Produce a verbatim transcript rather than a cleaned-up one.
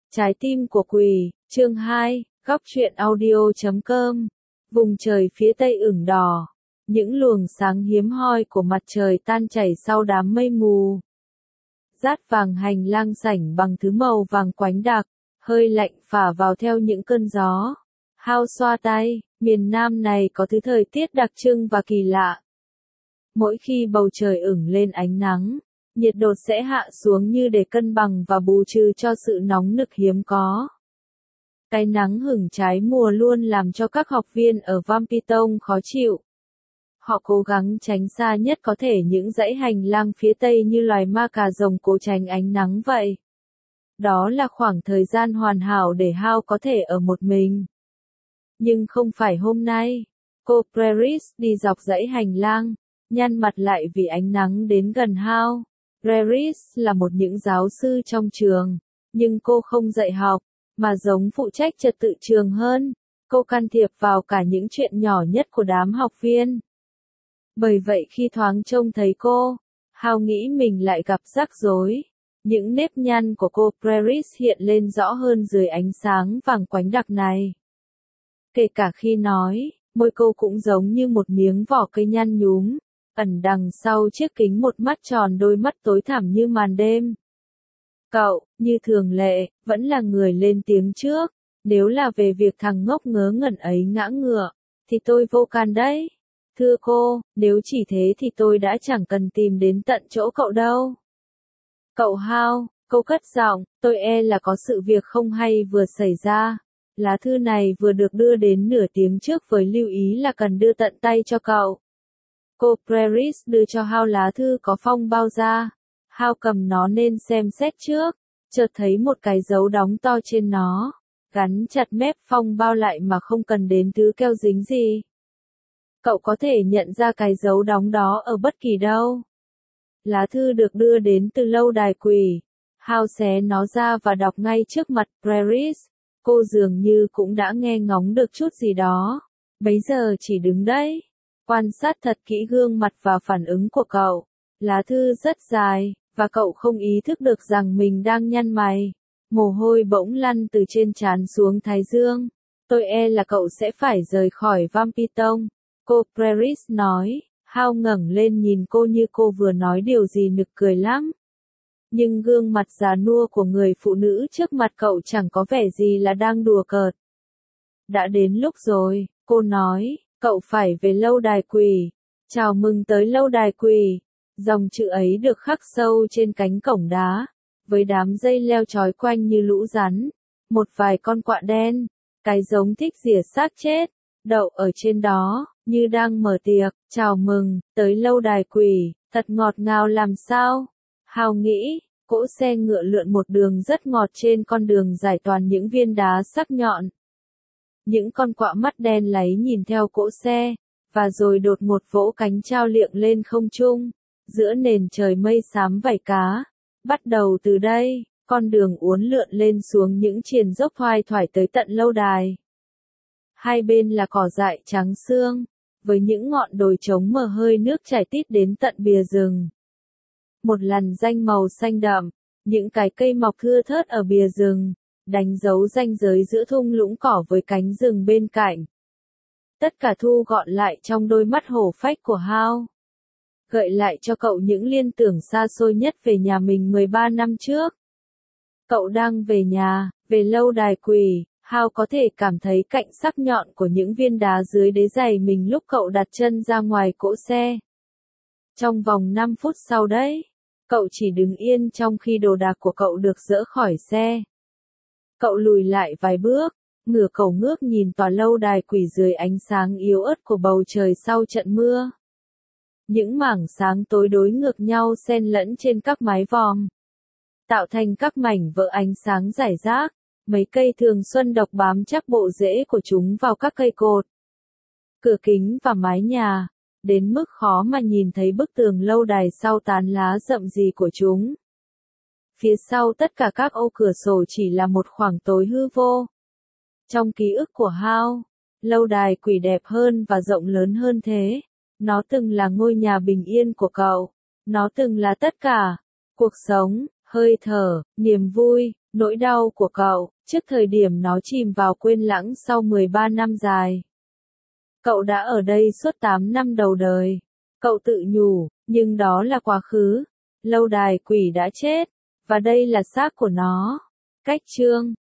Trái tim của quỷ, chương hai, góc truyện audio chấm com. Vùng trời phía tây ửng đỏ, những luồng sáng hiếm hoi của mặt trời tan chảy sau đám mây mù. Dát vàng hành lang sảnh bằng thứ màu vàng quánh đặc, hơi lạnh phả vào theo những cơn gió. Hao xoa tay, miền Nam này có thứ thời tiết đặc trưng và kỳ lạ. Mỗi khi bầu trời ửng lên ánh nắng, nhiệt độ sẽ hạ xuống như để cân bằng và bù trừ cho sự nóng nực hiếm có. Cái nắng hửng trái mùa luôn làm cho các học viên ở Vampitong khó chịu. Họ cố gắng tránh xa nhất có thể những dãy hành lang phía tây như loài ma cà rồng cố tránh ánh nắng vậy. Đó là khoảng thời gian hoàn hảo để Hao có thể ở một mình. Nhưng không phải hôm nay. Cô Preris đi dọc dãy hành lang, nhăn mặt lại vì ánh nắng đến gần Hao. Preris là một những giáo sư trong trường, nhưng cô không dạy học, mà giống phụ trách trật tự trường hơn. Cô can thiệp vào cả những chuyện nhỏ nhất của đám học viên. Bởi vậy khi thoáng trông thấy cô, Hao nghĩ mình lại gặp rắc rối. Những nếp nhăn của cô Preris hiện lên rõ hơn dưới ánh sáng vàng quánh đặc này. Kể cả khi nói, môi cô cũng giống như một miếng vỏ cây nhăn nhúm, ẩn đằng sau chiếc kính một mắt tròn, đôi mắt tối thẳm như màn đêm. Cậu, như thường lệ, vẫn là người lên tiếng trước. Nếu là về việc thằng ngốc ngớ ngẩn ấy ngã ngựa, thì tôi vô can đấy. Thưa cô, nếu chỉ thế thì tôi đã chẳng cần tìm đến tận chỗ cậu đâu. Cậu Hao, cô cất giọng, tôi e là có sự việc không hay vừa xảy ra. Lá thư này vừa được đưa đến nửa tiếng trước với lưu ý là cần đưa tận tay cho cậu. Cô Preris đưa cho Hao lá thư có phong bao da. Hao cầm nó nên xem xét trước, chợt thấy một cái dấu đóng to trên nó, gắn chặt mép phong bao lại mà không cần đến thứ keo dính gì. Cậu có thể nhận ra cái dấu đóng đó ở bất kỳ đâu. Lá thư được đưa đến từ lâu đài quỷ. Hao xé nó ra và đọc ngay trước mặt Preris. Cô dường như cũng đã nghe ngóng được chút gì đó. Bấy giờ chỉ đứng đấy, quan sát thật kỹ gương mặt và phản ứng của cậu. Lá thư rất dài, và cậu không ý thức được rằng mình đang nhăn mày. Mồ hôi bỗng lăn từ trên trán xuống thái dương. Tôi e là cậu sẽ phải rời khỏi Vampitong, cô Preris nói. Hao ngẩng lên nhìn cô như cô vừa nói điều gì nực cười lắm. Nhưng gương mặt già nua của người phụ nữ trước mặt cậu chẳng có vẻ gì là đang đùa cợt. Đã đến lúc rồi, cô nói, cậu phải về lâu đài quỷ. Chào mừng tới lâu đài quỷ. Dòng chữ ấy được khắc sâu trên cánh cổng đá, với đám dây leo trói quanh như lũ rắn. Một vài con quạ đen, cái giống thích rỉa xác chết, đậu ở trên đó, như đang mở tiệc. Chào mừng, tới lâu đài quỷ, thật ngọt ngào làm sao? Hao nghĩ, cỗ xe ngựa lượn một đường rất ngọt trên con đường dài toàn những viên đá sắc nhọn. Những con quạ mắt đen láy nhìn theo cỗ xe, và rồi đột ngột vỗ cánh trao liệng lên không trung, giữa nền trời mây xám vảy cá. Bắt đầu từ đây, con đường uốn lượn lên xuống những triền dốc thoai thoải tới tận lâu đài. Hai bên là cỏ dại trắng xương, với những ngọn đồi trống mờ hơi nước chảy tít đến tận bìa rừng. Một làn danh màu xanh đậm, những cái cây mọc thưa thớt ở bìa rừng, đánh dấu ranh giới giữa thung lũng cỏ với cánh rừng bên cạnh. Tất cả thu gọn lại trong đôi mắt hổ phách của Hao, gợi lại cho cậu những liên tưởng xa xôi nhất về nhà mình mười ba năm trước. Cậu đang về nhà, về lâu đài quỷ. Hao có thể cảm thấy cạnh sắc nhọn của những viên đá dưới đế giày mình lúc cậu đặt chân ra ngoài cỗ xe. Trong vòng năm phút sau đấy, cậu chỉ đứng yên trong khi đồ đạc của cậu được dỡ khỏi xe. Cậu lùi lại vài bước, ngửa cổ ngước nhìn tòa lâu đài quỷ dưới ánh sáng yếu ớt của bầu trời sau trận mưa. Những mảng sáng tối đối ngược nhau xen lẫn trên các mái vòm, tạo thành các mảnh vỡ ánh sáng rải rác. Mấy cây thường xuân độc bám chắc bộ rễ của chúng vào các cây cột, cửa kính và mái nhà, đến mức khó mà nhìn thấy bức tường lâu đài sau tán lá rậm rì của chúng. Phía sau tất cả các ô cửa sổ chỉ là một khoảng tối hư vô. Trong ký ức của Hao, lâu đài quỷ đẹp hơn và rộng lớn hơn thế. Nó từng là ngôi nhà bình yên của cậu. Nó từng là tất cả. Cuộc sống, hơi thở, niềm vui, Nỗi đau của cậu, trước thời điểm nó chìm vào quên lãng sau mười ba năm dài. Cậu đã ở đây suốt tám năm đầu đời. Cậu tự nhủ, nhưng đó là quá khứ. Lâu đài quỷ đã chết, và đây là xác của nó. Cách chương